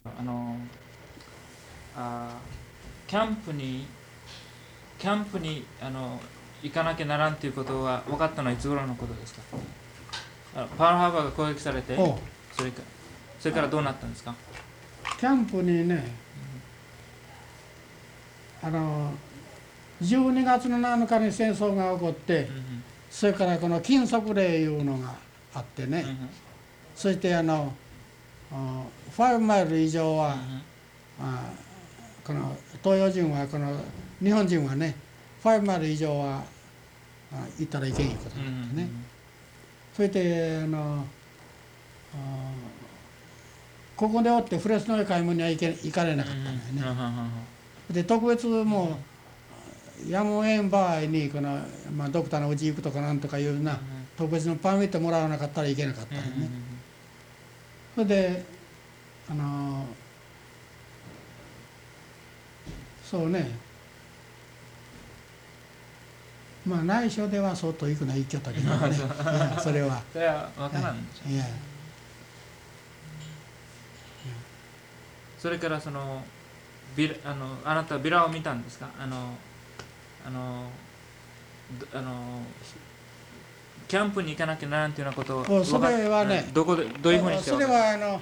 あのあキャンプに行かなきゃならんということは分かったのはいつ頃のことですか？パールハーバーが攻撃されて、 おそれからどうなったんですか？ キャンプにね、12月の7日に戦争が起こって、それからこの禁足令いうのがあってね、そして5マイル以上は、この東洋人は日本人はね5マイル以上は行ったらいけんいうことなんですね。それでここでおってフレスノへ買い物には行かれなかったんだよね。で特別もうやむをえん場合にドクターのうち行くとかなんとかいうような特別のパーミットもらわなかったらいけなかったんだよね。それでそうね、まあ内緒では相当行くのは行きよったけどねそれはそれは分からんでしょ。 いやそれからあなたはビラを見たんですか？キャンプに行かなきゃならんというようなことをそれはね、 どういうふうにしてそれは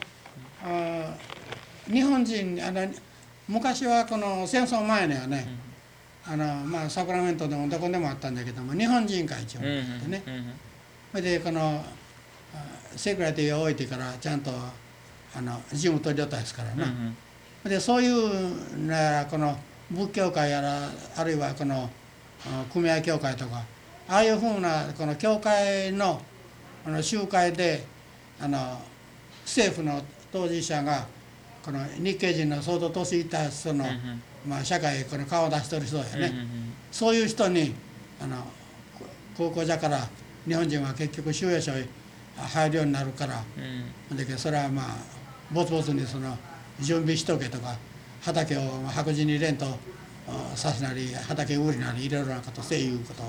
日本人昔はこの戦争前にはね、サクラメントでもどこでもあったんだけども日本人会長があってね、それでセクラティを置いてからちゃんと事務取り寄ったですからね、でそういうこの仏教会やらあるいは組合協会とかああいうふうなこの教会の集会で政府の当事者がこの日系人の相当年いった人の、社会へ顔を出してる人やね、そういう人に高校じゃから日本人は結局収容所へ入るようになるから、それはぼつぼつに準備しとけとか畑を白人にレントさすなり畑売りなりいろいろなことせいうことを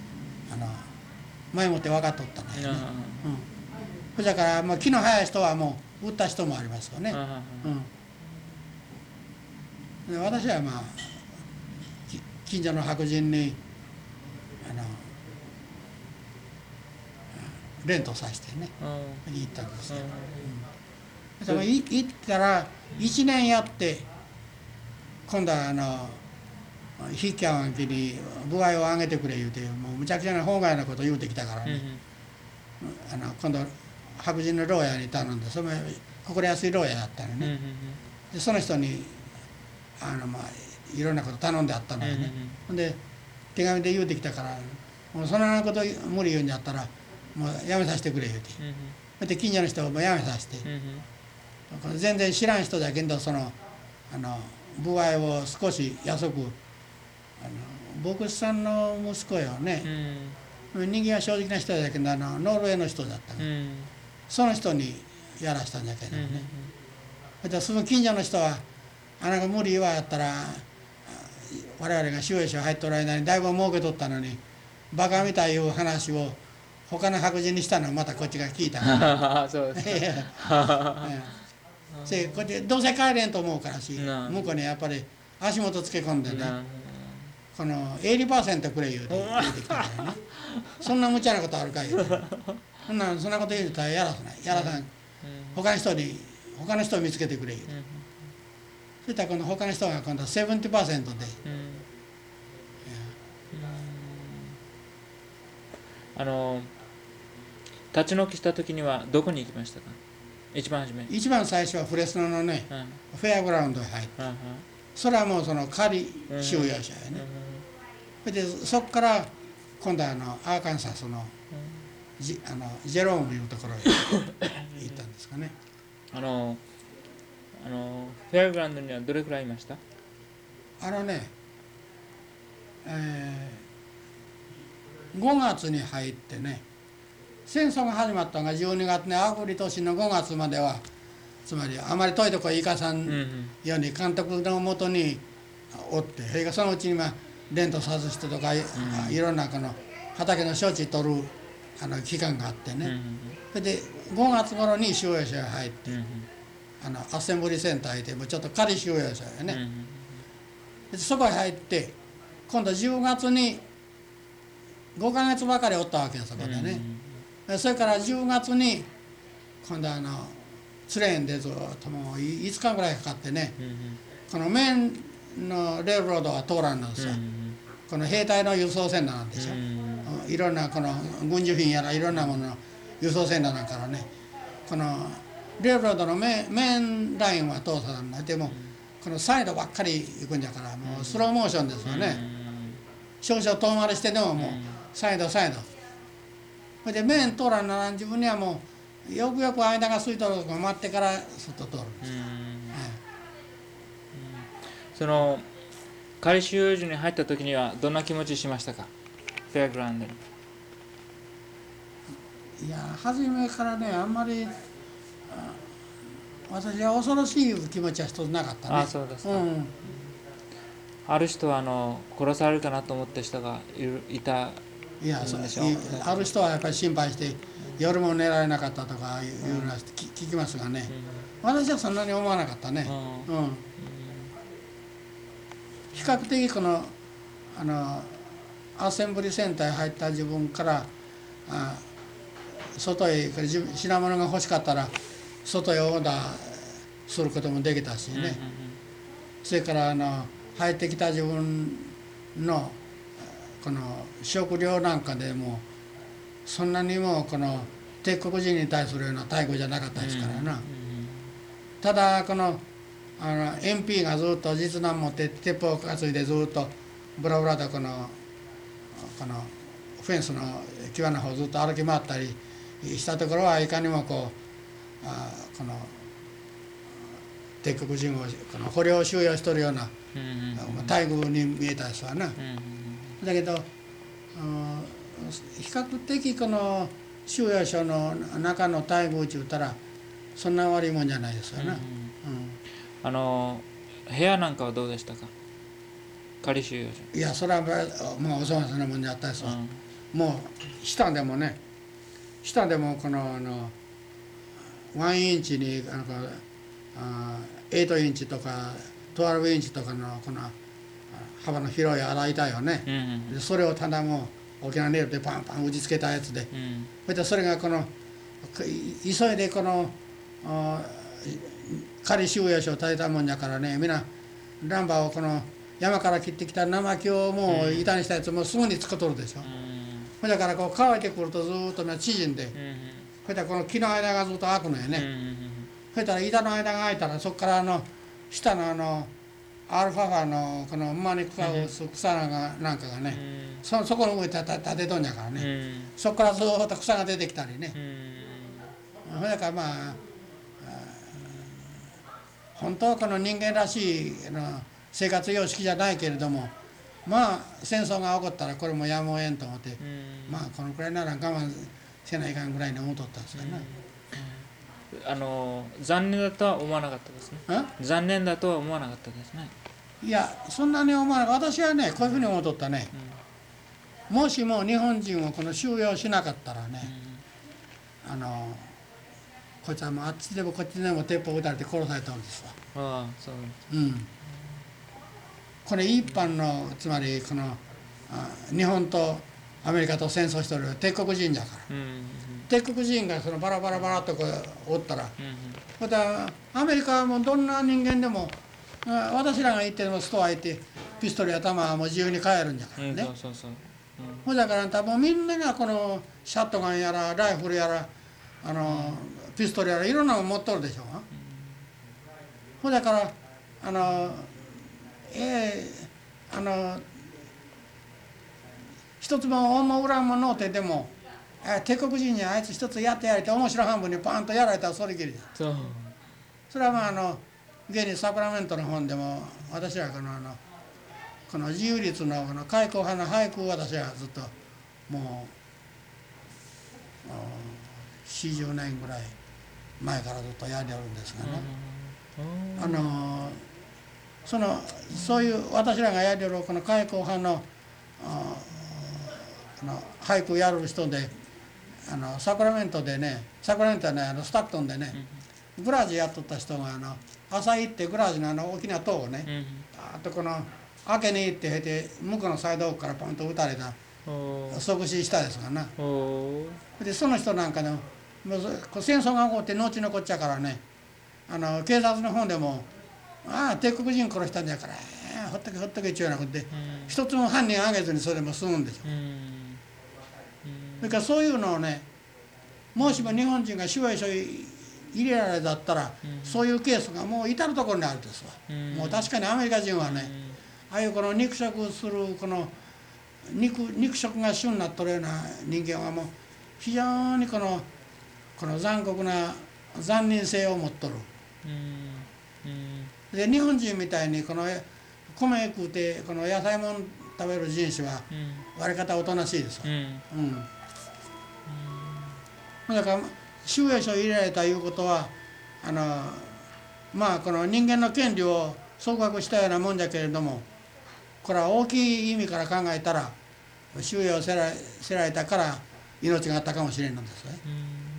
前もって分かっとったんだよね。だから気の早い人はもう売った人もありますよね。で私は近所の白人にレントさせてね行ったんですよ。だから行ったら1年やって今度は筆記案機に部合を上げてくれ言うてもうむちゃくちゃな法外なこと言うてきたからね、今度白人の牢屋に頼んでそれも心安い牢屋やったのね、でその人にいろんなこと頼んであったのよね、で手紙で言うてきたからもうそんなこと無理言うんやったらもうやめさせてくれ言うて、で近所の人もやめさせて、全然知らん人だけど部合を少し安く牧師さんの息子よね、人間は正直な人だけどノルウェーの人だったね、その人にやらしたんだけどね、その近所の人はあなたが無理言わやったら我々が収容所入っとる間にだいぶ儲けとったのにバカみたいいう話を他の白人にしたのをまたこっちが聞いたからそうですこっちどうせ帰れんと思うからし向こうにやっぱり足元つけ込んでねこの 80% くれ言うてきたからねそんな無茶なことあるか言うてそんなこと言うたらやらさん他の人を見つけてくれ言うて、そしたら今度他の人が今度は 70% で、 立ち退きした時にはどこに行きましたか？一番最初はフレスノのね、フェアグラウンドへ入って、それはもう仮収容者やね、でそこから今度はアーカンサスのジェロームいうところへ行ったんですかね。 フェアグラウンドにはどれくらいいました？ 5月に入ってね、戦争が始まったのが12月ね、あぐり年の5月まではつまりあまり遠いとこへ行かさんように監督のもとにおって、それがそのうちにレントさす人とかいろんな畑の処置取る期間があってね、それで5月頃に収容所へ入って、 アッセンブリーセンターでもうちょっと仮収容所やね、でそこへ入って今度10月に5ヶ月ばかりおったわけよ、そこでね、それから10月に今度ツレーンでずっともう5日ぐらいかかってね、このメインのレールロードは通らんのですよ、この兵隊の輸送船なんでしょ、いろんなこの軍需品やらいろんなものの輸送船なんからね、このレールロードのメインラインは通さない。でもこのサイドばっかり行くんじゃから、もうスローモーションですよね、少々遠回りしてでももうサイドそれでメイン通らんなら自分にはもうよくよく間が空いとるとこ待ってからすっと通るんですよ、 その仮収容所に入った時にはどんな気持ちしましたか？フェアグラウンドに。 いや初めからねあんまり私は恐ろしい気持ちは一つなかったね。 あ、そうですか。ある人は殺されるかなと思った人がいたんでしょう。 ある人はやっぱり心配して夜も寝られなかったとかいうのは聞きますがね、私はそんなに思わなかったね。比較的このアッセンブリーセンターへ入った自分から外へ品物が欲しかったら外へオーダーすることもできたしね、それから入ってきた自分のこの食料なんかでもそんなにもこの帝国人に対するような待遇じゃなかったですからな。ただこのMP がずっと実弾持って鉄砲を担いでずっとブラブラとこのフェンスの際の方ずっと歩き回ったりしたところはいかにもこの帝国人をこの捕虜を収容しとるような待遇に見えたですわな。だけど比較的この収容所の中の待遇って言ったらそんな悪いもんじゃないですよな。 部屋なんかはどうでしたか？仮収容所。 いやそれはもうお粗末なもんじゃったですわ。もう下でもこの1インチに8インチとか12インチとかのこの幅の広い洗い板よね、でそれをただもう大きなネイルでパンパン打ちつけたやつで、それがこの急いでこの仮収容所を建てたもんやからね、みんなランバーをこの山から切ってきた生木をもう板にしたやつもすぐに使っとるでしょ、だからこう乾いてくるとずっと縮んで、そしたらこの木の間がずっと開くのよね、そしたら板の間が開いたらそこから下のアルファ波のこの馬に食わす草なんかがね、そこの上に立てとんやからね、そこからずっと草が出てきたりね、だからまあ本当はこの人間らしい生活様式じゃないけれども、まあ戦争が起こったらこれもやむをえんと思って、まあこのくらいなら我慢せないかんぐらいに思っとったんですよね。 残念だとは思わなかったですね。残念だとは思わなかったですね。 いやそんなに思わなかった。私はねこういうふうに思っとったね、もしも日本人をこの収容しなかったらね、こいつはもうあっちでもこっちでも鉄砲撃たれて殺されたんですわ。 そう。 これ一般のつまりこの日本とアメリカと戦争してる帝国人だから、帝国人がそのバラバラバラっとこうおったら、またアメリカはもうどんな人間でも私らが行ってもストア行ってピストルや弾はもう自由に買えるんじゃからね。だから多分みんながこのシャットガンやらライフルやらピストルやらいろんなの持っとるでしょ。だから一つも恩も恨ものうてでも帝国人にあいつ一つやってやれて面白半分にパンとやられたらそれきりだ。それはまあ現にサクラメントの本でも私はこの自由律の開口派の俳句を私はずっともう40年ぐらい前からずっとやりおるんですがね、そういう私らがやりおるこの開口派の俳句をやる人でサクラメントでね、サクラメントはねスタクトンでね、 グラージュやっとった人が朝行ってグラージュの大きな塔をね、あとこの開けに行ってて向こうのサイドからポンと撃たれた即死したですがな。でその人なんかの戦争が起こって後のこっちゃからね、警察の方でも帝国人殺したんだからほっとけほっとけっちゅうようなことで、一つも犯人あげずにそれでも済むんでしょ。それからそういうのをね、もしも日本人が収容所入れられだったら、そういうケースがもう至る所にあるんですわ。もう確かにアメリカ人はね、ああいうこの肉食するこの肉食が主になっとるような人間はもう非常にこの残酷な残忍性を持っとる。で日本人みたいにこの米食うてこの野菜もん食べる人種は割り方おとなしいですわ。だから収容所入れられたいうことはこの人間の権利を総額したようなもんじゃけれども、これは大きい意味から考えたら収容せられたから命があったかもしれんのですね。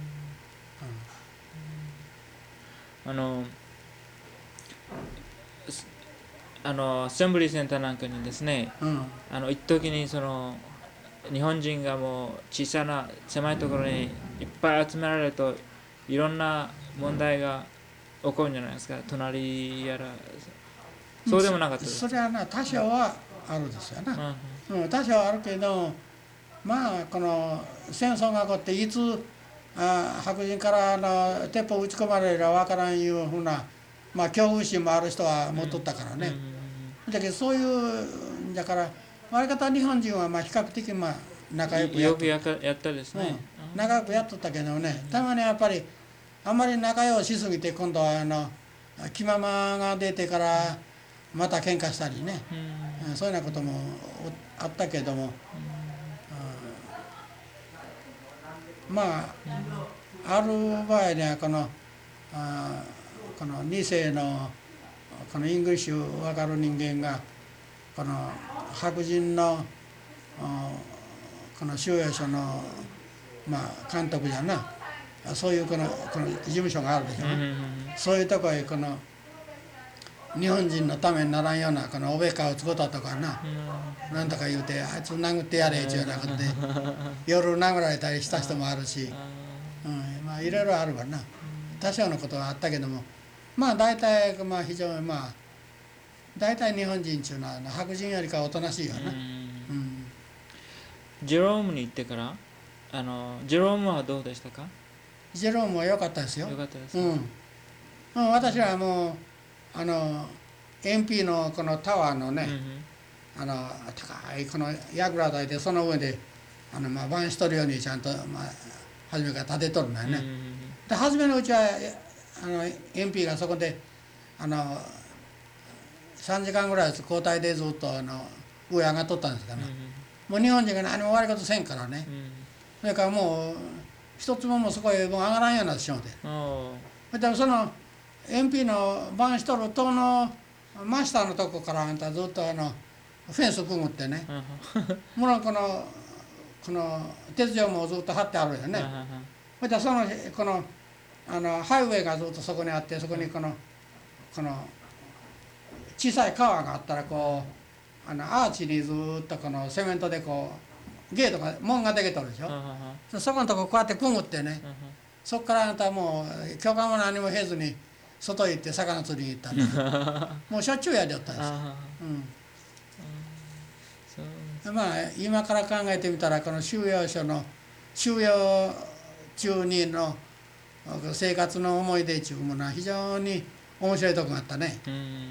アセンブリーセンターなんかにですね、一時に日本人がもう小さな狭いところにいっぱい集められるといろんな問題が起こるんじゃないですか。隣やらそうでもなかったです。 それは多少はあるですよな。多少あるけど、この戦争が起こっていつ白人から鉄砲撃ち込まれるかわからんいうふうな恐怖心もある人は持っとったからね。だけどそういうだから割り方日本人は比較的仲良くよくやったですね。 仲良くやっとったけどね、たまにやっぱりあんまり仲良しすぎて今度は気ままが出てからまた喧嘩したりね、そういうようなこともあったけども、ある場合にはこの2世のこのイングリッシュ分かる人間がこの白人のこの収容所の監督じゃな、そういうこの事務所があるでしょ。そういうとこへこの日本人のためにならんようなこのおべかをつこととかなんとか言うてあいつ殴ってやれっちゅうようなことで夜殴られたりした人もあるし、いろいろあるわな。多少のことはあったけども、大体非常に大体日本人っていうのは白人よりかおとなしいよな。 ジェロームに行ってからジェロームはどうでしたか？ ジェロームは良かったですよ。 良かったです。 私はもうMP のこのタワーのね、高いこの櫓台でその上で晩しとるようにちゃんと初めから建てとるんだよね。で初めのうちはMP がそこで3時間ぐらい交代でずっと上上がっとったんですから、もう日本人が何も悪いことせんからね、それからもう一つもそこへもう上がらんようになってしまって、でもその MP の晩しとる塔の真下のとこからあんたずっとフェンスくぐってね、もろこの鉄条もずっと張ってあるよね。それでこのハイウェイがずっとそこにあって、そこにこの小さい川があったらこうアーチにずっとこのセメントでこうゲートが門ができとるでしょ。そこのとここうやってくぐってね、そこからあんたもう許可も何もへずに外へ行って魚釣りに行ったんだもうしょっちゅうやりよったんですよ。今から考えてみたらこの収容所の収容中にの生活の思い出っていうものは非常に面白いとこがあったね。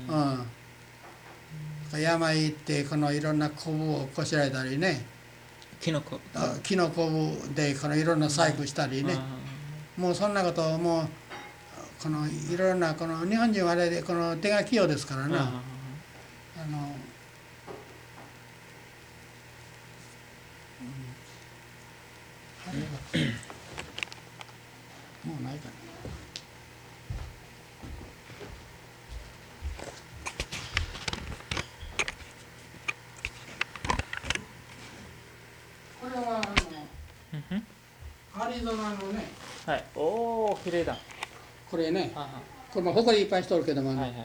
山へ行ってこのいろんなコブをこしらえたりね、木のコブでこのいろんな細工したりね、もうそんなことをもうこのいろんなこの日本人はあれでこの手が器用ですからな、もうないかな。これはアリゾナのね。 はい。おお、綺麗だ。 これね、 ははこれも埃いっぱいしとるけども、 はいはい。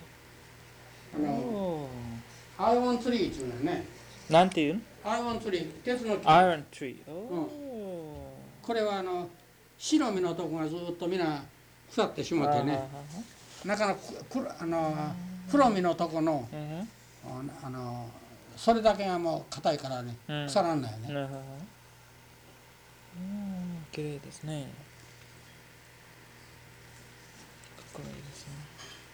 アイオンツリーっていうのね。 なんていうの？ アイオンツリー、鉄の木。 アイロンツリー。 これは白身のとこがずっとみんな腐ってしもてね、なかなか黒身のとこの、それだけがもう硬いからね、腐らんないよね。 綺麗ですね。かっこいいですね。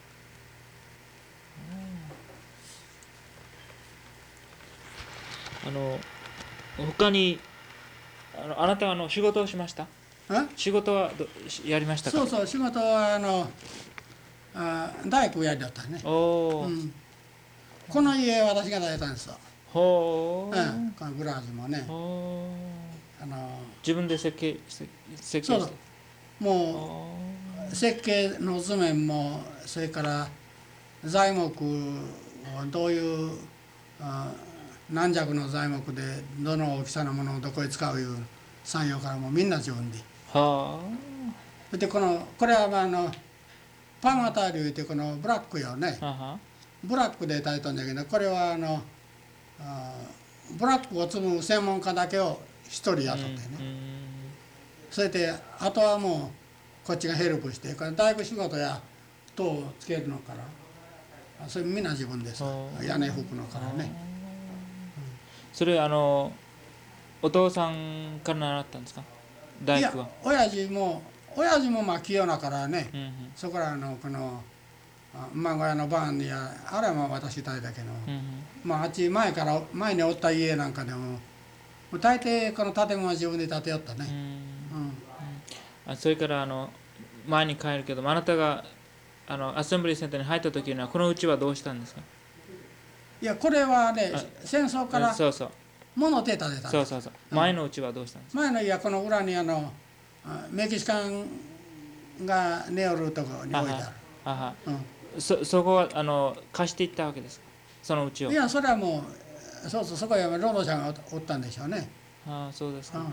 他にあなたは仕事をしました？仕事はやりましたか？ そうそう、仕事は大工やりだったね。この家私が建てたんですよ。このグラーズもね。 自分で設計して。 そうそう。もう設計の図面も、それから材木をどういう軟弱の材木でどの大きさのものをどこへ使ういう産業からもみんな自分で。でこれはパンアタリューってこのブラックよね。ブラックで炊いたんだけど、これはブラックを積む専門家だけを一人雇ってね。それであとはもうこっちがヘルプして、これ大工仕事や塔をつけるのから、それみんな自分です。屋根吹くのからね。 それお父さんから習ったんですか？大工は。いや、 親父もまあ器用なからね、そこからこの馬小屋のバーンやあれはまあ私炊いたけど、まああっち前におった家なんかでも大抵この建物は自分で建てよったね。 それから前に帰るけど、あなたがアセンブリーセンターに入った時にはこのうちはどうしたんですか？ いや、これはね、戦争から物手建てた。 そう前のうちはどうしたんですか？ 前の家はこの裏にメキシカンが寝よるところに置いてある。 そこは貸していったわけですか？そのうちを。 いや、それはもうそこへ労働者がおったんでしょうね。 そうですか。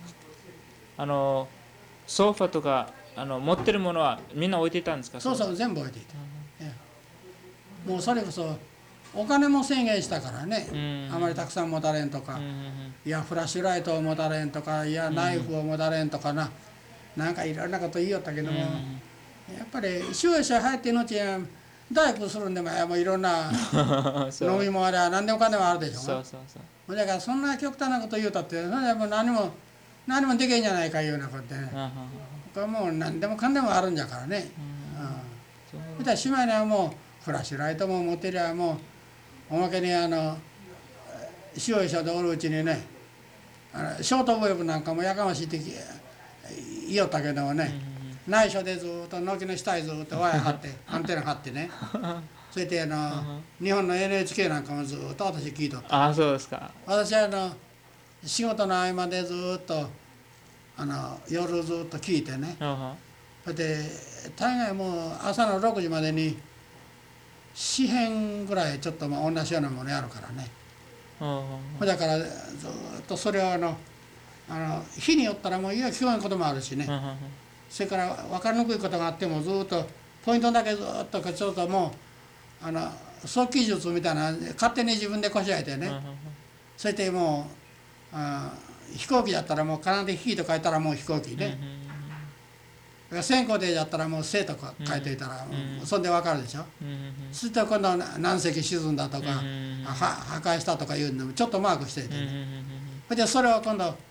ソファとか持ってるものはみんな置いていたんですか？ そう、全部置いていた。もうそれこそお金も制限したからね、あまりたくさん持たれんとか、いやフラッシュライトを持たれんとか、いやナイフを持たれんとかなんかいろんなこと言いよったけども、やっぱり収益者入ってのちや大工するんでもいろんな飲み物あれは何でもかんでもあるでしょ。だからそんな極端なこと言うたってそれはもう何もできんじゃないかいうようなことでね、これもう何でもかんでもあるんじゃからね。そしたらしまいにはもうフラッシュライトも持ってりゃもうおまけに使用者でおるうちにね、ショートウェーブなんかもやかましいって言いよったけどもね、内緒でずっと軒の下にずっとワイヤー張ってアンテナ張ってね、それで日本の NHK なんかもずっと私聞いとった。 そうですか。 私は仕事の合間でずっと夜ずっと聞いてね、それで大概もう朝の6時までに4編ぐらいちょっと同じようなものやるからね。だからずっとそれを日によったらもう聞こえんこともあるしね、それから分かりにくいことがあってもずっとポイントだけずっとちょっともう速記術みたいな勝手に自分でこしらえてね、それでもう飛行機だったらもう必ず飛と書いたらもう飛行機ね、線香でやったらもう生とか書いていたらそんで分かるでしょ。すると今度何隻沈んだとか破壊したとかいうのもちょっとマークしていてね、でそれを今度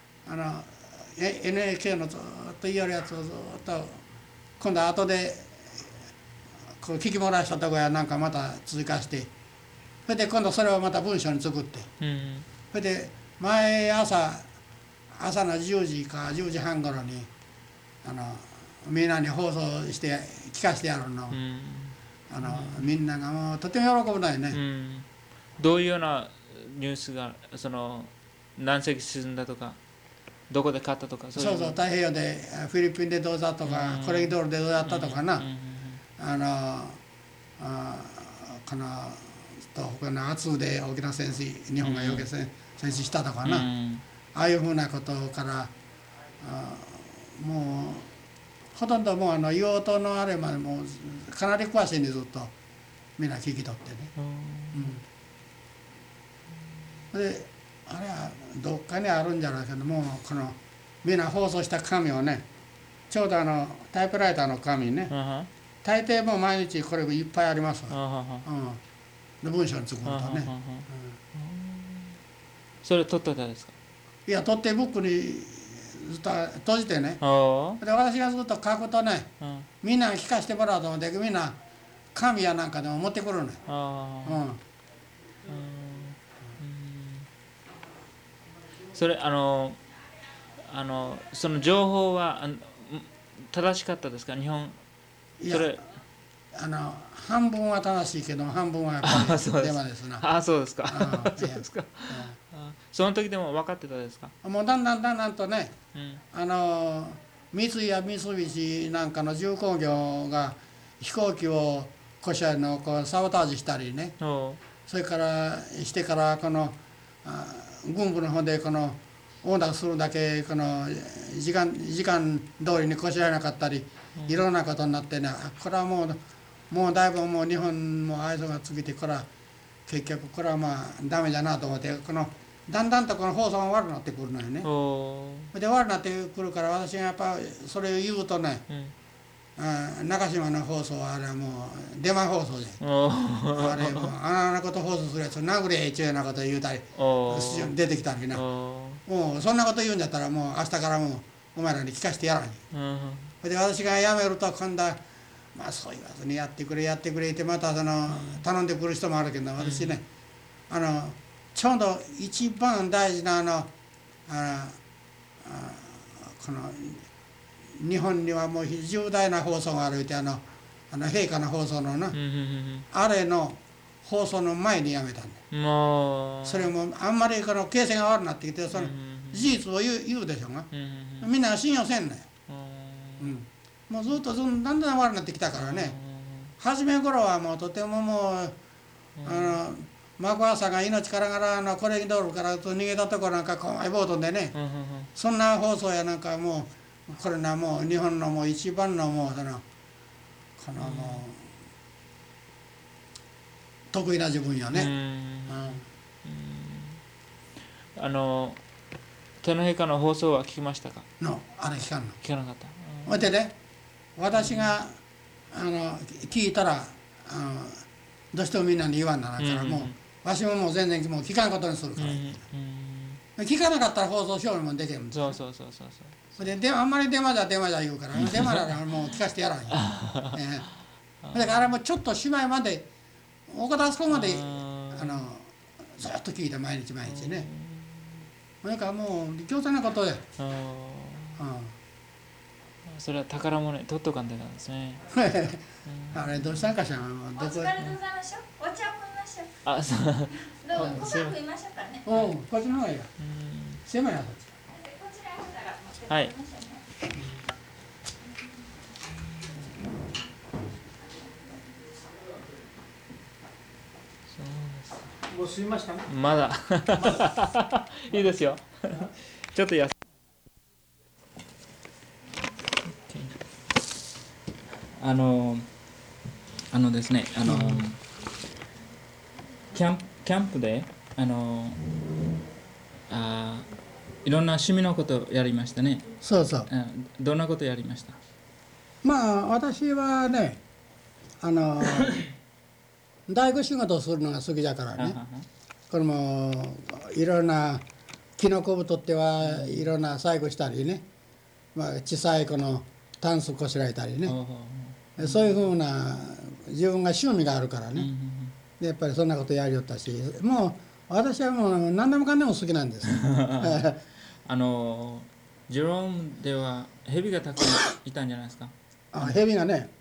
NHK のずっと言いよるやつをずっと今度後でこう聞き漏らしたとこやなんかまた追加して、それで今度それをまた文章に作って、それで毎朝の10時か10時半ごろにみんなに放送して聞かせてやるの、みんながもうとても喜ぶのよね。 どういうようなニュースが何隻沈んだとかどこで買ったとかそう太平洋でフィリピンでどうだとか、コレギドールでどうだったとかな、この他の圧で大きな潜水日本がよけ潜水したとかな、ああいうふうなことからもうほとんどもう硫黄島のあれまでもうかなり詳しいんでずっとみんな聞き取ってね。であれはどっかにあるんじゃないけどもこのみんな放送した紙をねちょうどタイプライターの紙ね大抵もう毎日これいっぱいありますわ。で文章に作るとね。 それ取っといたんですか？ いや取ってブックにずっと閉じてね。で私がずっと書くとねみんなに聞かせてもらうと思ってみんな紙やなんかでも持ってくるね。 それその情報は正しかったですか？日本いや半分は正しいけど半分はやっぱりデマですな。 そうですか。そうですか。その時でも分かってたですか？ もうだんだんとね、三井や三菱なんかの重工業が飛行機をこしらのこうサボタージュしたりね、それからしてからこの軍部の方でこの横断するだけこの時間通りにこしらえなかったり、いろんなことになってね、これはもうだいぶもう日本も愛想が尽きて、これは結局これはまあダメだなと思って、このだんだんとこの放送が悪くなってくるのよね。で悪くなってくるから私がやっぱそれを言うとね、中島の放送はあれはもうデマ放送で、あれもうあんなこと放送するやつ殴れ一応なこと言うたり出てきたりな、もうそんなこと言うんだったらもう明日からもうお前らに聞かせてやらん。で私が辞めると今度はまあそう言わずにやってくれってまた頼んでくる人もあるけど、私ねちょうど一番大事なこの日本にはもう重大な放送があるって陛下の放送のな、あれの放送の前にやめたんだ。それもあんまりこの形勢が悪くなってきて、その事実を言うでしょうが、みんなが信用せんのよ。もうずっとだんだん悪くなってきたからね。初め頃はもうとてももうマクアーサーが命からがらコレギドールから逃げたところなんか怖いボートでね、そんな放送やなんかもうこれなもう日本のもう一番のもうこのもう得意な自分よね。 天皇陛下の放送は聞きましたか？ あれ聞かんの。 聞かなかった。 ほいでね、私が聞いたらどうしてもみんなに言わんならからもうわしももう全然もう聞かんことにするから、聞かなかったら放送しようもできへんもん。そうであんまりデマじゃ言うからデマならもう聞かせてやらんよ。だからあれもちょっとしまいまで岡田あそこまでずっと聞いた毎日ね。だからもう強制なことで。 それは宝物に取っとかんといかんですね。 あれどうしたんかしら。お疲れとざましょ。お茶を飲みましょう。 あ、そう。 どうご飯食いましょうかね。 こっちの方がいいよ。狭いなこっち。 こちらから持ってきましょうね。 はい。 もう吸いましたね。 まだ。いいですよ。ちょっとですね、キャンプでいろんな趣味のことをやりましたね。 そうそう。 どんなことやりました？ まあ私はね大工仕事をするのが好きだからね。これもいろんなキノコを取ってはいろんな細工したりね、小さいこのタンスこしらえたりね、そういうふうな自分が趣味があるからね、でやっぱりそんなことやりよったし、もう私はもう何でもかんでも好きなんですよ。 ジェロームではヘビがたくさんいたんじゃないですか？ ヘビがね、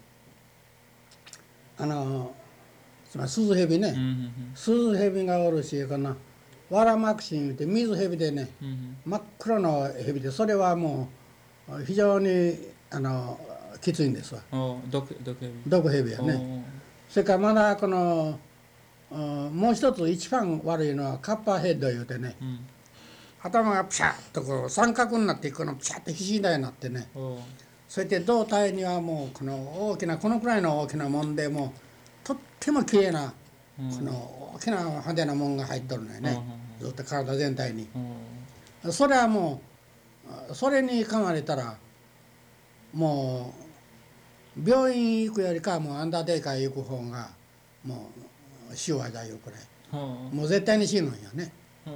スズヘビね、スズヘビがおるし、このワラマクシン言うて水ヘビでね、真っ黒のヘビで、それはもう非常にきついんですわ。毒ヘビやね。それからまだこのもう一つ一番悪いのはカッパーヘッド言うてね、頭がピシャッとこう三角になってこのピシャッとひしだようになってね、 そして胴体にはもうこの大きなこのくらいの大きなもんでもうとっても綺麗なこの大きな派手なもんが入っとるのよね、ずっと体全体に。それはもうそれに噛まれたらもう病院行くよりかはもうアンダーテイカー行く方がもう死はだいうくらいもう絶対に死ぬんよね。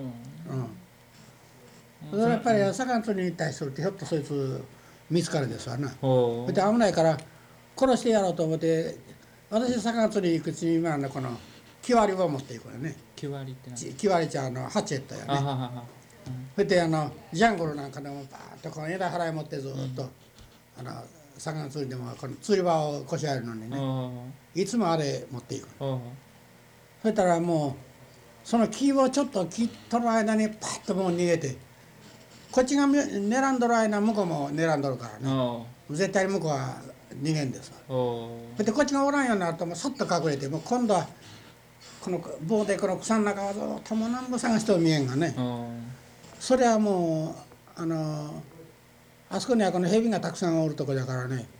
それはやっぱり魚釣りに対するとひょっとそいつ見つかるですわな。で危ないから殺してやろうと思って私魚釣り行くうちに今のこの木割りを持っていくよね。 木割りって何？ 木割りちゃんハチェットやね。それでジャングルなんかでもバーッとこの枝払い持ってずっと、魚釣りでもこの釣り場をこしらえるのにねいつもあれ持っていく。そしたらもうその木をちょっと切っとる間にパッともう逃げてこっちが狙んどる間向こうも狙んどるからね絶対に向こうは逃げんですわ。それでこっちがおらんようになるともうそっと隠れてもう今度はこの棒でこの草の中をずっともう何も探しても見えんがね。それはもうあそこにはこの蛇がたくさんおるとこだからね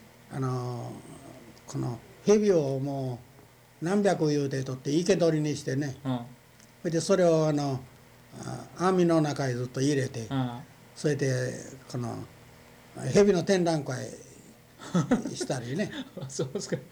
この蛇をもう何百言うて取って生け捕りにしてね、それでそれを網の中へずっと入れて、それでこの蛇の展覧会したりねそうですか。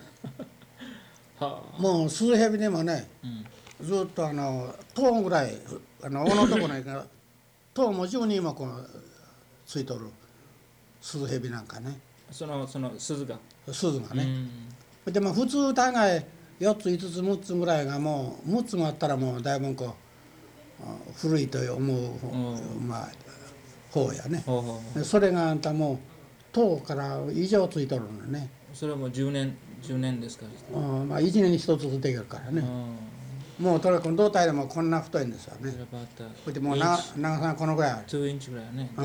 もう数蛇でもね、ずっと塔ぐらい尾のとこないから塔も10人もこうついとる鈴蛇なんかね。 その鈴がね。でも普通大概4つ5つ6つぐらいがもう6つもあったらもうだいぶこう古いと思う方やね。それがあんたもう塔から以上ついとるのね。 それはもう10年ですか。 1年に1つできるからね。もうとにかく胴体でもこんな太いんですよね。それでもう長さこのぐらいある。 2インチぐらいね。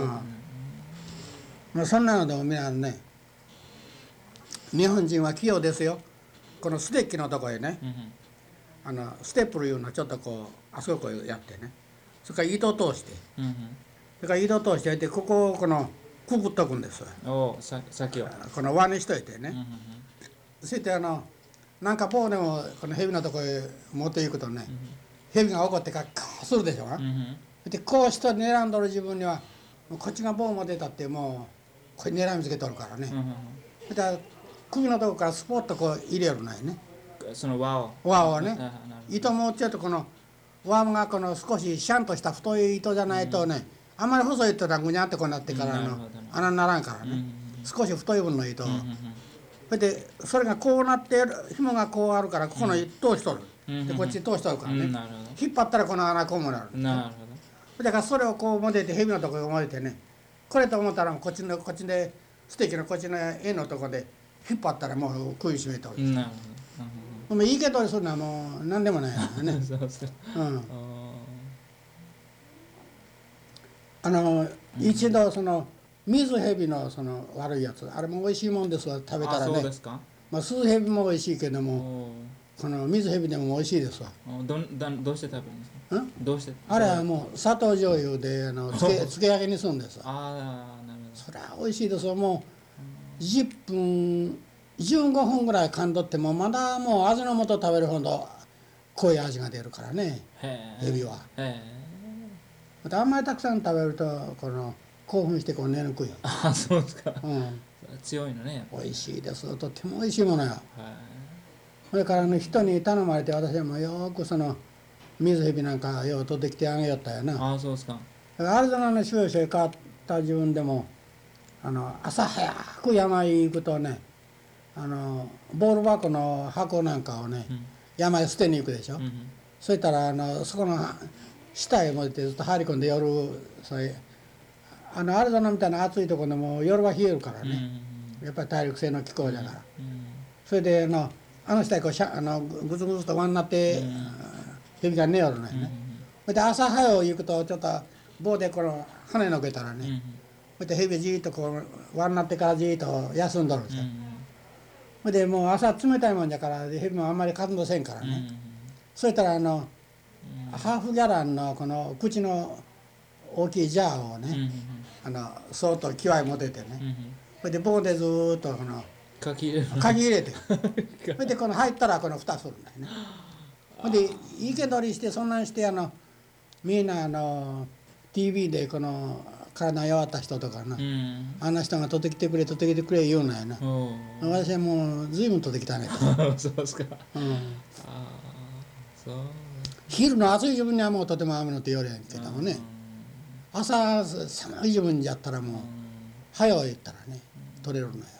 そんなのでも皆ね日本人は器用ですよ。このステッキのとこへね、ステップルいうのちょっとこうあそこやってねそれから糸通して、それから糸通してここをこのくくっとくんですわ。 先をこの輪にしといてね、そしてなんか棒でもこの蛇のとこへ持っていくとね、蛇が怒ってからカーするでしょ。でこうして狙んどる自分にはこっちが棒持ってたってもうこれ狙いつけとるからね。そしたら首のとこからスポッとこう入れるのよね。 その輪をね。糸もちょっとこの輪がこの少しシャンとした太い糸じゃないとね、あんまり細い糸だとぐにゃってこうなってから穴にならんからね。少し太い分の糸を。それでそれがこうなって紐がこうあるからここの通しとる。でこっち通しとるからね。引っ張ったらこの穴こうもなる。だからそれをこう持ってて蛇のところを持っててね、これと思ったらこっちでステーキのこっちの絵のとこで引っ張ったらもう首絞めとる。もういいけどそんなもう何でもないよね。一度その水蛇のその悪いやつあれも美味しいもんですわ食べたらね。ス蛇も美味しいけどもこの水蛇でも美味しいですわ。 どうして食べるんですか？どうして？ あれはもう砂糖醤油でつけ揚げにするんですわ。 なるほど。 それは美味しいですわ。もう10分15分ぐらい噛んどってもまだもう味の素食べるほど濃い味が出るからねエビは。またあんまりたくさん食べるとこの興奮してこう寝にくい。 そうですか。強いのね。 美味しいです。とっても美味しいものよ。それから人に頼まれて私もよくその水蛇なんかよう取ってきてあげよったよな。 そうですか。 アリゾナの州へ変わった自分でも朝早く山へ行くとねボール箱の箱なんかをね、山へ捨てに行くでしょ。そしたらそこの下へ持ってずっと入り込んで夜アリゾナみたいな暑いところでも夜は冷えるからね、やっぱり大陸性の気候だから、それで下へこうぐずぐずと輪になって蛇が寝よるのよね。それで朝早う行くとちょっと棒でこの羽のけたらね、それで蛇じーっとこう輪になってからじーっと休んどるんですよ。それでもう朝冷たいもんだから蛇もあんまり活動せんからね、そしたらハーフギャランのこの口の大きいジャーをね、そっと機械持ててね、 それで棒でずーっと書き入れる書き入れてそれでこの入ったらこの蓋するんだよね。ほんで生け捕りしてそんなんしてみんなTV でこの体弱った人とかな、あんな人が取ってきてくれ言うのやな。私はもう随分取ってきたねと。 そうですか。そう。 昼の暑い時分にはもうとても雨のって言われへんけどもね、朝寒い時分じゃったらもう早う言ったらね取れるのよ。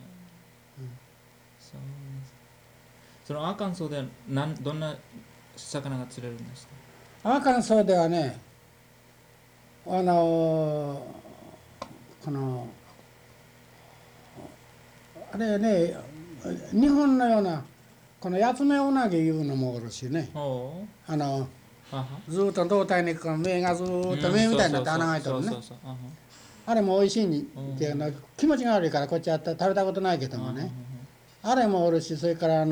そのアーカンソーではどんな魚が釣れるんですか？ アーカンソーではね、このあれね、日本のようなこのヤツメウナギいうのもおるしね、ずっと胴体にこの目がずっと目みたいになって穴が開いてるね。あれも美味しいっていうの、気持ちが悪いからこっちは食べたことないけどもね、あれもおるし、それから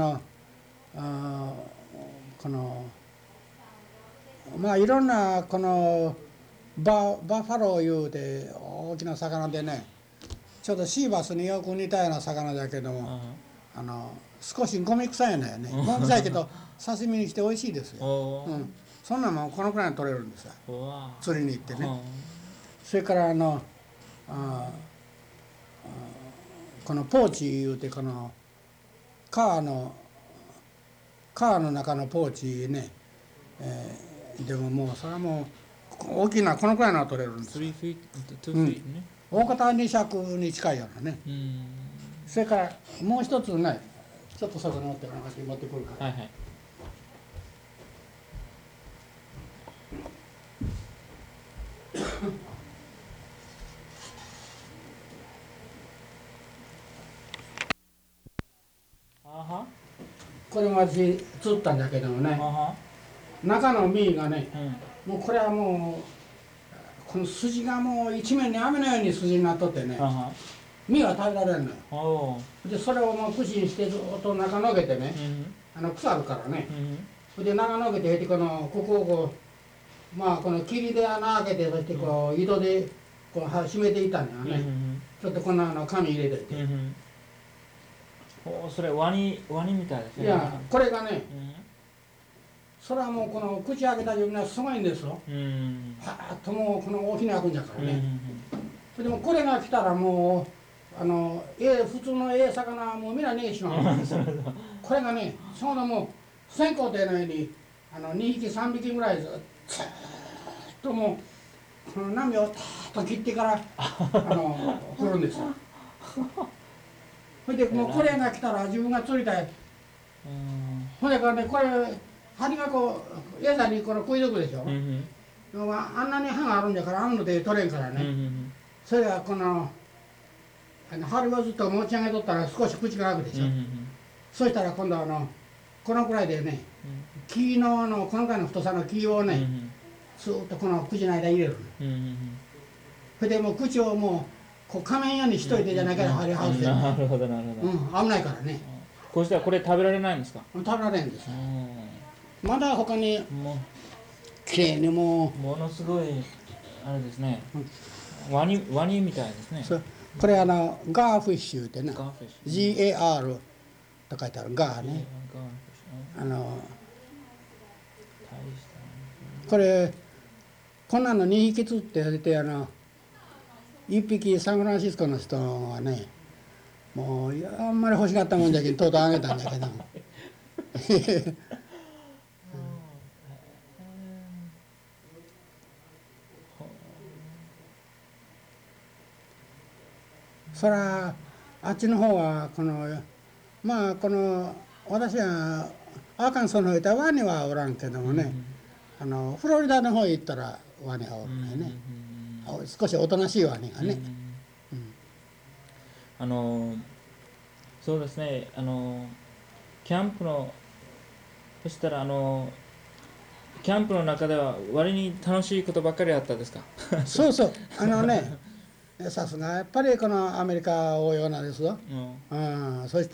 このまあいろんなこのバッファローいうて大きな魚でね、ちょっとシーバスによく似たような魚だけども、少しゴミ臭いのよね。ゴミ臭いけど刺身にして美味しいですよ。そんなもんこのくらい取れるんですよ、釣りに行ってね。それからこのポーチいうてこの川の中のポーチね、でももうそれはもう大きなこのくらいのは取れるんですよ。大方2尺に近いようなね。それからもう一つね、ちょっとそこに持ってくるから。これも私釣ったんだけどもね、中の身がね、もうこれはもうこの筋がもう一面に雨のように筋になっとってね、身は食べられるのよ。でそれをもう串にしてずっと中のけてね、腐るからね、で中のけてここをこうまあこの霧で穴開けて、そしてこう糸でこう締めていったんだよね。ちょっとこんな紙入れといて。 それワニみたいですね。 いやこれがね、それはもうこの口開けた時にはすごいんですよ。はーっともうこの大きな開くんじゃからね。でもこれが来たらもう普通の魚はもうみんな逃げてしまうんですよ。これがね、ちょうどもう線香艇のように2匹3匹ぐらいずっともうこの波をたーっと切ってから来るんですよ。それでもうこれが来たら自分が釣りたい。ほんでからね、これ針がこう餌にこの食いつくでしょ。あんなに刃があるんだからあんので取れんからね。それがこの針をずっと持ち上げとったら少し口が開くでしょ。そしたら今度このくらいでね、木のこのくらいの太さの木をね、スーッとこの口の間に入れる。それでもう口をもうこう仮面ようにしといてじゃなきゃ針外して。 なるほどなるほど。 危ないからね。 こうしたらこれ食べられないんですか？ 食べられんです。まだ他にきれいにものすごいあれですね。ワニみたいですね。 これガーフィッシュってな、GAR と書いてあるガーね。これこんなの2匹釣って出て1匹サンフランシスコの人はね、もうあんまり欲しかったもんじゃけんとうとうあげたんだけどそらあっちの方はまあ私はアーカンソーの方行ったらワニはおらんけどもね、フロリダの方行ったらワニがおるんだよね。少しおとなしいワニがね。 そうですね、キャンプのそしたらキャンプの中では割に楽しいことばっかりあったですか？ そうそう、さすがやっぱりこのアメリカ多いようなですよ。そして、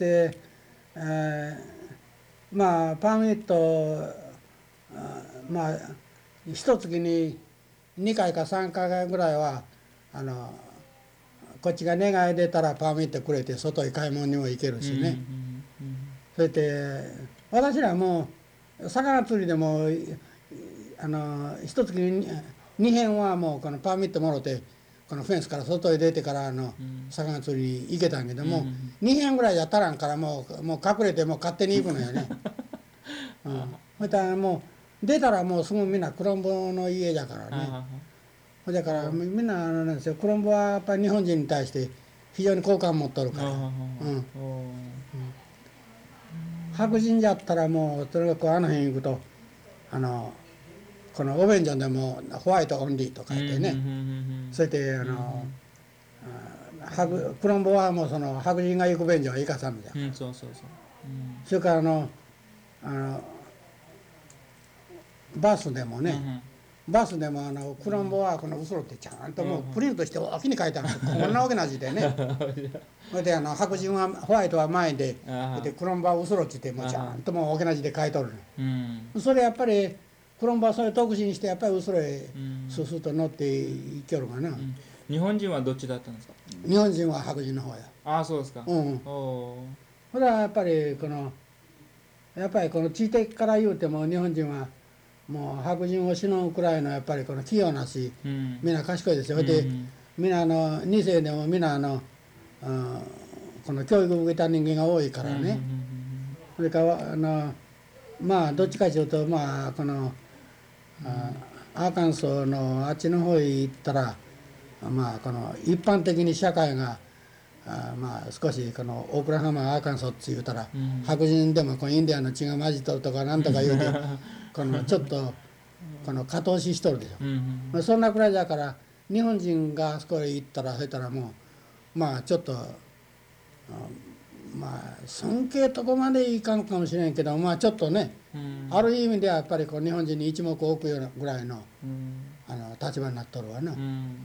まあパーミットまあ一月に2回か3回ぐらいはこっちが願い出たらパーミットくれて外へ買い物にも行けるしね、それで私らもう魚釣りでも一月に2編はもうこのパーミットもろてこのフェンスから外へ出てから魚釣りに行けたんけども、2編ぐらいじゃ足らんからもう隠れてもう勝手に行くのよね。またもう出たらもうすぐみんなクロンボの家だからね。だからみんななんですよ、クロンボはやっぱり日本人に対して非常に好感持っとるから。白人じゃったらもうとにかくあの辺行くとこのお便所でもホワイトオンリーと書いてね、それでクロンボはもうその白人が行く便所は行かさんのじゃ、それからバスでもね、クロンボはこの後ろってちゃんともうプリントして大きに書いてあるんですよ、こんな大きな字でね。それで白人はホワイトは前で、クロンボは後ろって言ってもちゃんともう大きな字で書いとるの。それやっぱりクロンボはそれ特殊にしてやっぱり後ろへスースーと乗っていきよるがな。 日本人はどっちだったんですか？ 日本人は白人の方や。 ああ、そうですか。 これはやっぱりこの地域から言うても日本人はもう白人をしのぐくらいのやっぱりこの器用なし、みんな賢いですよ。でみんな2世でもみんなこの教育を受けた人間が多いからね。それからまあどっちかというとこのアーカンソーのあっちの方へ行ったらこの一般的に社会が少しこのオクラハマアーカンソーって言うたら、白人でもこのインディアンの血が混じっとるとかなんとか言うてこのちょっとこの過当ししとるでしょ。そんなくらいだから日本人があそこへ行ったらそしたらもうちょっと尊敬とこまでいかんかもしれんけどちょっとね、ある意味ではやっぱりこう日本人に一目置くようなぐらいの立場になっとるわな。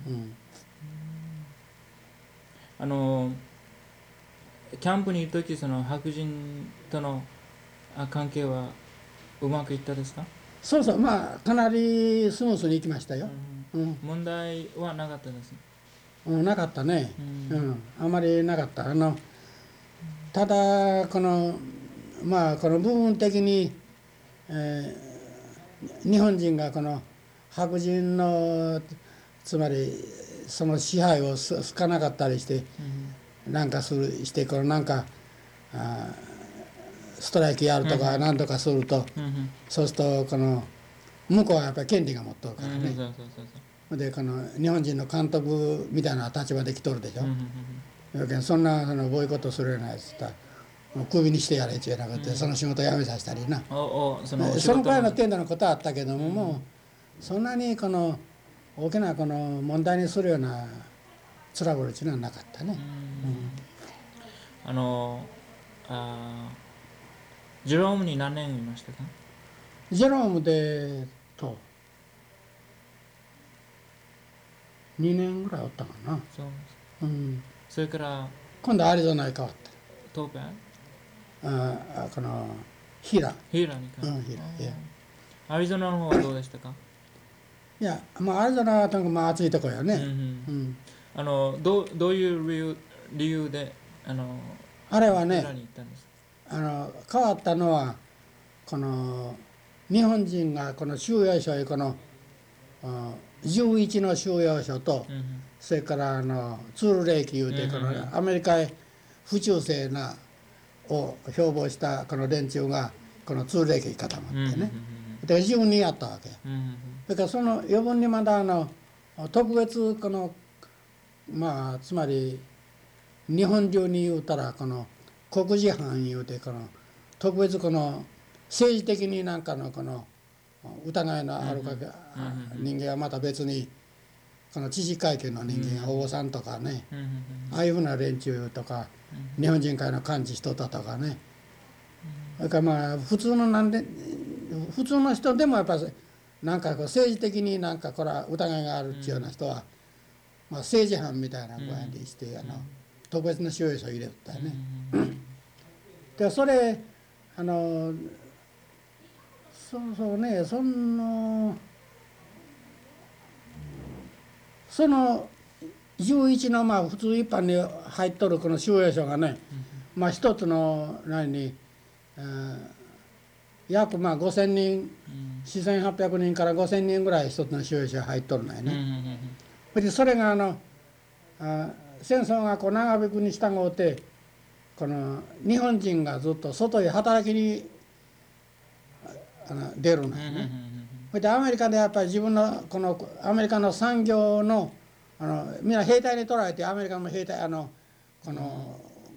キャンプにいるときその白人との関係はうまくいったですか？ そうそう、かなりスムースにいきましたよ。 問題はなかったですね。 なかったね。あまりなかった。ただこの部分的に、日本人がこの白人のつまりその支配をすかなかったりして、なんかしてこのなんかストライキやるとかなんとかすると、そうするとこの向こうはやっぱり権利が持っとるからね。でこの日本人の監督みたいな立場で来とるでしょ。そんなボイコットするようなやつだったらクビにしてやれって言わなくて、その仕事辞めさせたりな。そのくらいの程度のことはあったけども、もうそんなにこの大きなこの問題にするようなトラブルっていうのはなかったね。 ジェロームに何年いましたか？ ジェロームで2年ぐらいおったかな。 それから今度アリゾナへ変わった。 東ペこのヒラにアリゾナの方はどうでしたか？ いやアリゾナはとにかく暑いところやね。 どういう理由であれはね、 ヒラに行ったんですか？ 変わったのはこの日本人がこの収容所へこの11の収容所と、それからツールレイキいうてこのアメリカへ不忠誠なを標榜したこの連中がこのツールレイキに固まってね、で自分にやったわけ。だからその余分にまだ特別このつまり日本流に言うたらこの国事犯言うてこの特別この政治的になんかのこの疑いのある人間はまた別にこの知識階級の人間お坊さんとかね、ああいうふうな連中とか日本人会の幹事しとったとかね、それから普通の人でもやっぱりなんか政治的になんかこれは疑いがあるっていうような人は政治犯みたいな具合にして特別な収容所を入れとったよね。でそれそうね、その11 11のまあ普通一般に入っとるこの収容所がね、まあ一つの約まあ5000人、4800人から5000人ぐらい一つの収容所入っとるのよね。でそれが戦争がこう長引くに従うてこの日本人がずっと外へ働きに出るのよね。でアメリカでやっぱり自分のこのアメリカの産業のみんな兵隊に取られてアメリカの兵隊この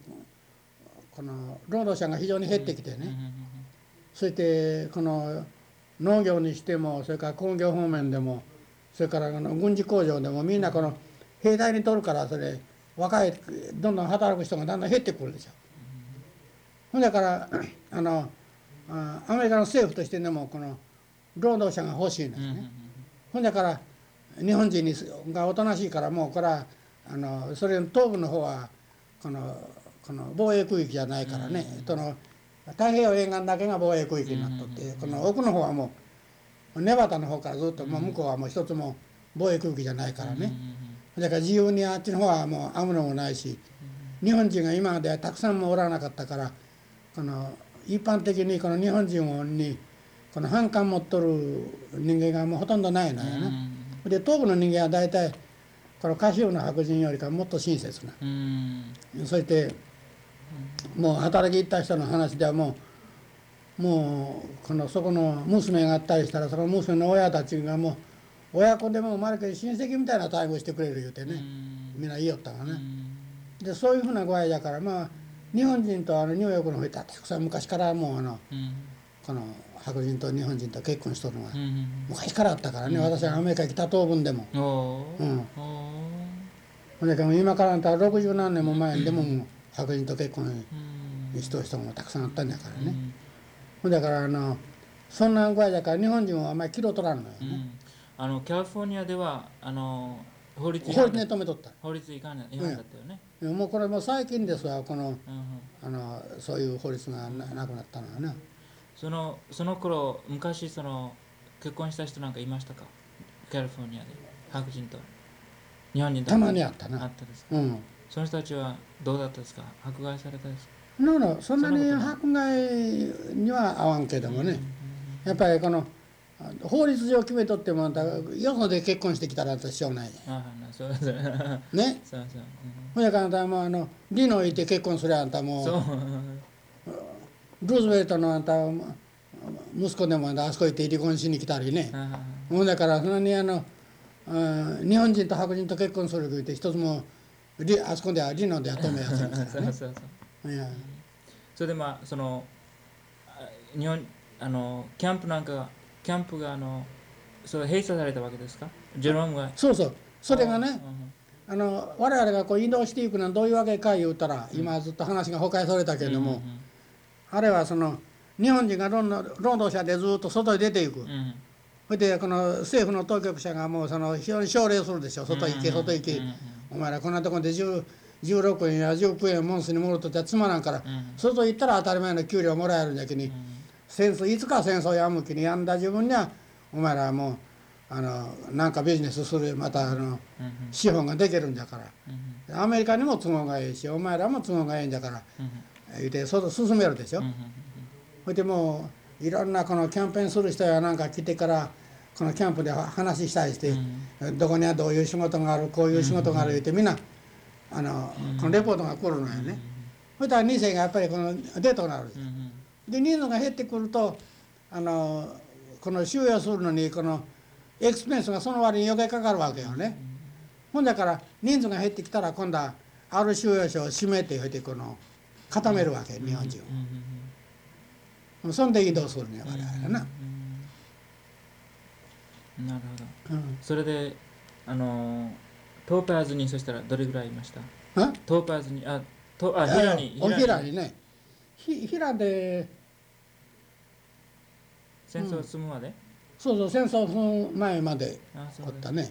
労働者が非常に減ってきてね、そしてこの農業にしてもそれから工業方面でもそれから軍事工場でもみんなこの兵隊に取るからそれ若いどんどん働く人がだんだん減ってくるでしょ。ほんだからアメリカの政府としてでもこの労働者が欲しいんですね。ほんだから日本人がおとなしいからもうこれはそれの東部の方はこの防衛区域じゃないからね、太平洋沿岸だけが防衛区域になっとって、この奥の方はもうネバダの方からずっともう向こうはもう一つも防衛区域じゃないからね、だから自由にあっちの方はもう危のもないし、日本人が今まではたくさんもおらなかったから一般的にこの日本人にこの反感持っとる人間がもうほとんどないのよね。で東部の人間は大体このカシューの白人よりかもっと親切な、そしてもう働き行った人の話ではもうそこの娘があったりしたらその娘の親たちがもう親子でも生まれて親戚みたいな待遇してくれる言うてね、みんな言いよったがね。でそういうふうな具合だからまあ日本人とニューヨークの方にたくさん昔からもうこの白人と日本人と結婚しとるのが昔からあったからね、私がアメリカに来た当分でも。だから今からあんた60何年も前でも白人と結婚しとる人もたくさんあったんだからね。だからそんな具合だから日本人はあんまり気を取らんのよね。 キャリフォルニアでは法律で止めとった。 法律違反だったよね。 もうこれも最近ですわそういう法律がなくなったのはね。 その頃昔結婚した人なんかいましたか？キャリフォルニアで白人と日本人とたまにあったな。 あったですか？その人たちはどうだったですか？迫害されたですか？ そんなに迫害には合わんけどもね、やっぱり法律上決めとってもあんたよそで結婚してきたらしょうがないそうそうね。ほやからあんたもリノいて結婚すりゃあんたもうルーズベルトのあんた息子でもあそこ行って離婚しに来たりね。だからそんなに日本人と白人と結婚すると言って一つもあそこではリノでは止めやすいからね。 それで日本キャンプがそれ閉鎖されたわけですか？ジェロームが。 そうそれがね我々が移動していくのはどういうわけか言うたら、今ずっと話が崩壊されたけれども、あれは日本人が労働者でずっと外に出ていく。それでこの政府の当局者がもう非常に奨励するでしょ。外行け外行け、お前らこんなところで16円や19円モンスにもろとってつまらんから、外行ったら当たり前の給料もらえるんだけど、いつか戦争やむ気にやんだ自分にはお前らもうなんかビジネスするまた資本ができるんだから、アメリカにも都合がいいしお前らも都合がいいんだから言うて外進めるでしょ。それでもういろんなこのキャンペーンする人やなんか来てからこのキャンプで話したりして、どこにはどういう仕事があるこういう仕事がある言うてみんなこのレポートが来るのよね。そしたら2世がやっぱり出となる。で人数が減ってくるとこの収容するのにこのエクスペンスがその割に余計かかるわけよね。ほんだから人数が減ってきたら今度はある収容所を閉めて固めるわけ日本人を。そんで移動するのよ我々な。 なるほど。それでトーパーズにそしたらどれぐらいいました？トーパーズに平にね。平で戦争済むまで？ そう戦争済む前までおったね。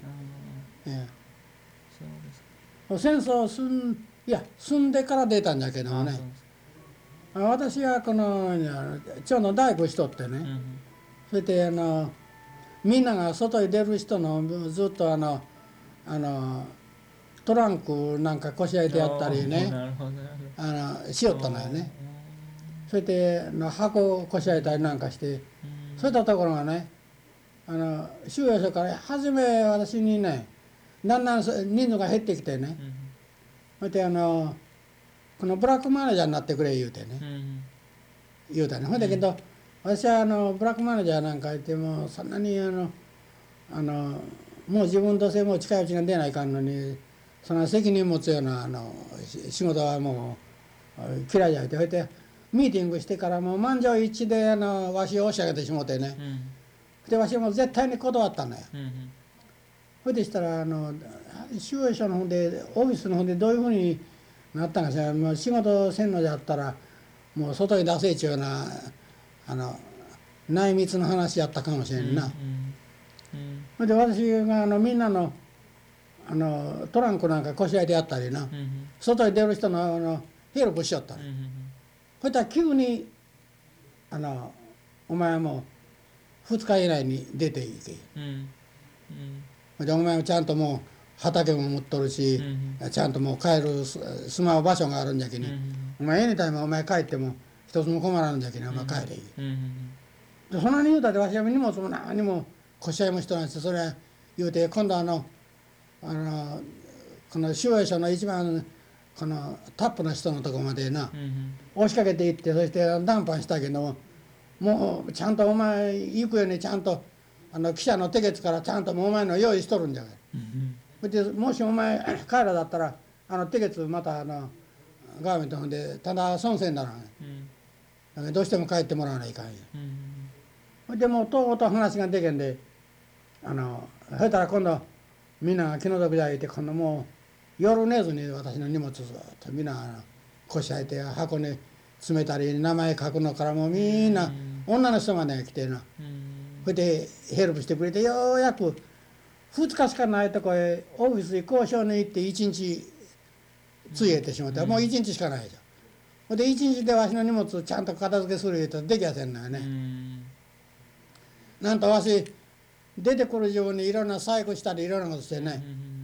戦争済んでから出たんだけどね。私はちょうど大工しとってね。それでみんなが外に出る人のずっとトランクなんかこしらえてやったりね、 なるほどしよったのよね。それで箱をこしらえたりなんかして、そういったところがね、収容所から初め私にね、だんだん人数が減ってきてね、それでこのブラックマネージャーになってくれ言うてね、言うたね。ほんだけど、私はブラックマネージャーなんか言ってもそんなにもう自分としても近いうちが出ないかんのに、その責任持つような仕事はもう嫌いじゃなくて、それでミーティングしてからもう満場一致でわしを押し上げてしもてね、でわしも絶対に断ったのよ。それでしたら収容所の方でオフィスの方でどういうふうになったんかしら、もう仕事せんのであったらもう外に出せちゅうような内密の話やったかもしれんな。それで私がみんなのトランクなんかこしらえてやったりな、外に出る人のヘルプしよったね。そしたら急にお前はもう2日以内に出ていけ。でお前はちゃんともう畑も持っとるし、ちゃんともう帰る住まう場所があるんじゃけに、お前エニタイムお前帰っても一つも困らんじゃけにお前帰れ。でそんなに言うたってわしは荷物も何もこしらえも人なんですよ。それ言うて今度この収容所の一番このタップの人のとこまでな、押しかけていって、そして談判したけどもうちゃんとお前行くようにちゃんと記者の手月からちゃんともうお前の用意しとるんじゃから。でもしお前帰らだったら手月またガーメントの方でただ損せんならん、どうしても帰ってもらわないかんや。でもうとうとう話がでけんでそしたら今度みんなが気の毒じゃ言うて、今度もう夜寝ずに私の荷物ずっとみんなこしらえて箱に詰めたり名前書くのからもうみんな女の人まで来てな、それでヘルプしてくれて、ようやく2日しかないとこへオフィスに交渉に行って1日ついえてしまって、もう1日しかないじゃん。それで1日でわしの荷物ちゃんと片付けする言うとできやせんのよね。なんとわし出てくる自分にいろんな細工したりいろんなことしてね、